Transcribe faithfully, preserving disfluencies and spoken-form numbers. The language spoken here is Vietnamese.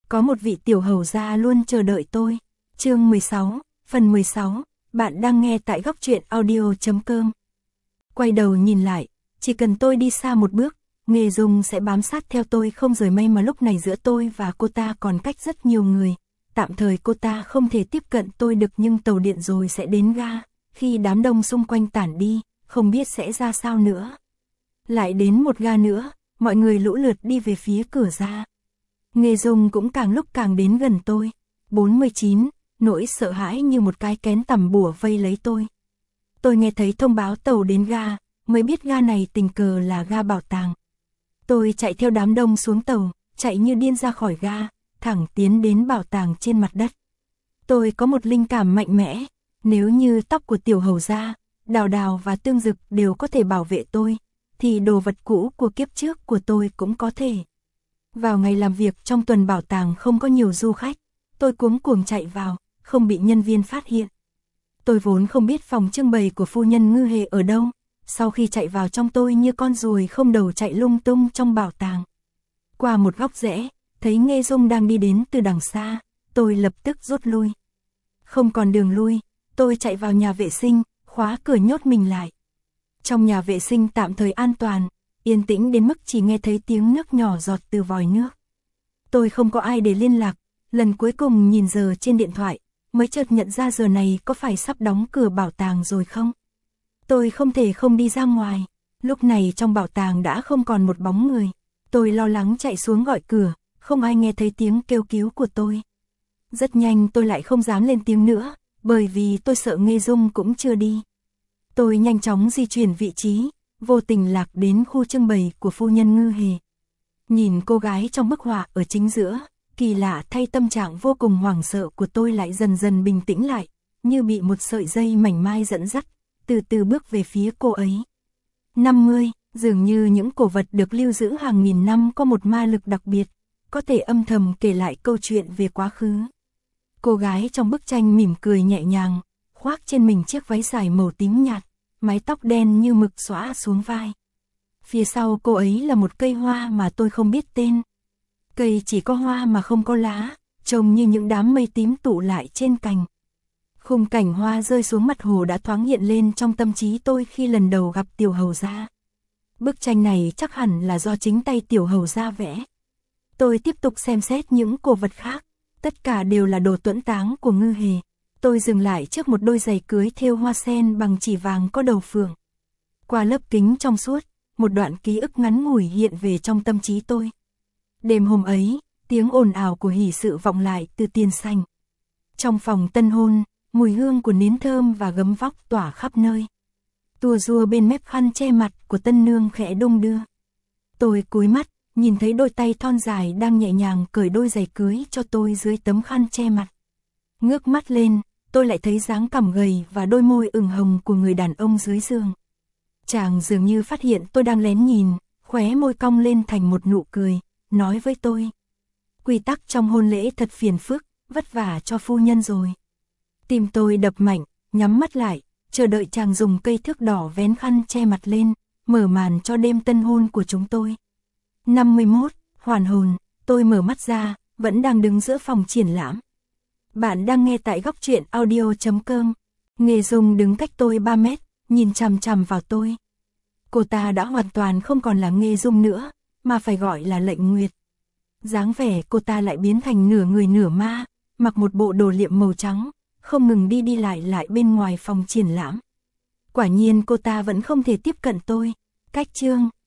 Có một vị tiểu hầu gia luôn chờ đợi tôi. Chương mười sáu, phần mười sáu, bạn đang nghe tại góc truyện audio chấm com. Quay đầu nhìn lại, chỉ cần tôi đi xa một bước, Nghê Dung sẽ bám sát theo tôi không rời. May mà lúc này giữa tôi và cô ta còn cách rất nhiều người. Tạm thời cô ta không thể tiếp cận tôi được, nhưng tàu điện rồi sẽ đến ga. Khi đám đông xung quanh tản đi, không biết sẽ ra sao nữa. Lại đến một ga nữa, mọi người lũ lượt đi về phía cửa ra. Nghê Dung cũng càng lúc càng đến gần tôi. bốn mươi chín, nỗi sợ hãi như một cái kén tằm bủa vây lấy tôi. Tôi nghe thấy thông báo tàu đến ga, mới biết ga này tình cờ là ga bảo tàng. Tôi chạy theo đám đông xuống tàu, chạy như điên ra khỏi ga, thẳng tiến đến bảo tàng trên mặt đất. Tôi có một linh cảm mạnh mẽ, nếu như tóc của tiểu hầu gia, Đào Đào và Tương Dực đều có thể bảo vệ tôi, thì đồ vật cũ của kiếp trước của tôi cũng có thể. Vào ngày làm việc trong tuần bảo tàng không có nhiều du khách, tôi cuống cuồng chạy vào, không bị nhân viên phát hiện. Tôi vốn không biết phòng trưng bày của phu nhân Ngư Hề ở đâu, sau khi chạy vào trong tôi như con ruồi không đầu chạy lung tung trong bảo tàng. Qua một góc rẽ, thấy Nghê Dung đang đi đến từ đằng xa, tôi lập tức rút lui. Không còn đường lui, tôi chạy vào nhà vệ sinh, khóa cửa nhốt mình lại. Trong nhà vệ sinh tạm thời an toàn, yên tĩnh đến mức chỉ nghe thấy tiếng nước nhỏ giọt từ vòi nước. Tôi không có ai để liên lạc, lần cuối cùng nhìn giờ trên điện thoại, mới chợt nhận ra giờ này có phải sắp đóng cửa bảo tàng rồi không? Tôi không thể không đi ra ngoài, lúc này trong bảo tàng đã không còn một bóng người. Tôi lo lắng chạy xuống gọi cửa, không ai nghe thấy tiếng kêu cứu của tôi. Rất nhanh tôi lại không dám lên tiếng nữa, bởi vì tôi sợ Nghê Dung cũng chưa đi. Tôi nhanh chóng di chuyển vị trí, vô tình lạc đến khu trưng bày của phu nhân Ngư Hề. Nhìn cô gái trong bức họa ở chính giữa, kỳ lạ thay tâm trạng vô cùng hoảng sợ của tôi lại dần dần bình tĩnh lại, như bị một sợi dây mảnh mai dẫn dắt, từ từ bước về phía cô ấy. năm mươi, dường như những cổ vật được lưu giữ hàng nghìn năm có một ma lực đặc biệt, có thể âm thầm kể lại câu chuyện về quá khứ. Cô gái trong bức tranh mỉm cười nhẹ nhàng, khoác trên mình chiếc váy dài màu tím nhạt, mái tóc đen như mực xõa xuống vai. Phía sau cô ấy là một cây hoa mà tôi không biết tên. Cây chỉ có hoa mà không có lá, trông như những đám mây tím tụ lại trên cành. Khung cảnh hoa rơi xuống mặt hồ đã thoáng hiện lên trong tâm trí tôi khi lần đầu gặp tiểu hầu gia. Bức tranh này chắc hẳn là do chính tay tiểu hầu gia vẽ. Tôi tiếp tục xem xét những cổ vật khác, tất cả đều là đồ tuẫn táng của Ngư Hề. Tôi dừng lại trước một đôi giày cưới thêu hoa sen bằng chỉ vàng có đầu phượng. Qua lớp kính trong suốt, một đoạn ký ức ngắn ngủi hiện về trong tâm trí tôi. Đêm hôm ấy, tiếng ồn ào của hỷ sự vọng lại từ tiền sảnh. Trong phòng tân hôn, mùi hương của nến thơm và gấm vóc tỏa khắp nơi. Tua rua bên mép khăn che mặt của tân nương khẽ đung đưa. Tôi cúi mắt, nhìn thấy đôi tay thon dài đang nhẹ nhàng cởi đôi giày cưới cho tôi dưới tấm khăn che mặt. Ngước mắt lên, tôi lại thấy dáng cằm gầy và đôi môi ửng hồng của người đàn ông dưới giường. Chàng dường như phát hiện tôi đang lén nhìn, khóe môi cong lên thành một nụ cười, nói với tôi: quy tắc trong hôn lễ thật phiền phức, vất vả cho phu nhân rồi. Tim tôi đập mạnh, nhắm mắt lại, chờ đợi chàng dùng cây thước đỏ vén khăn che mặt lên, mở màn cho đêm tân hôn của chúng tôi. năm mươi mốt, hoàn hồn, tôi mở mắt ra, vẫn đang đứng giữa phòng triển lãm. Bạn đang nghe tại góc truyện audio chấm com. Nghê Dung đứng cách tôi ba mét, nhìn chằm chằm vào tôi. Cô ta đã hoàn toàn không còn là Nghê Dung nữa, mà phải gọi là Lệnh Nguyệt. Dáng vẻ cô ta lại biến thành nửa người nửa ma, mặc một bộ đồ liệm màu trắng, không ngừng đi đi lại lại bên ngoài phòng triển lãm. Quả nhiên cô ta vẫn không thể tiếp cận tôi. Cách chương,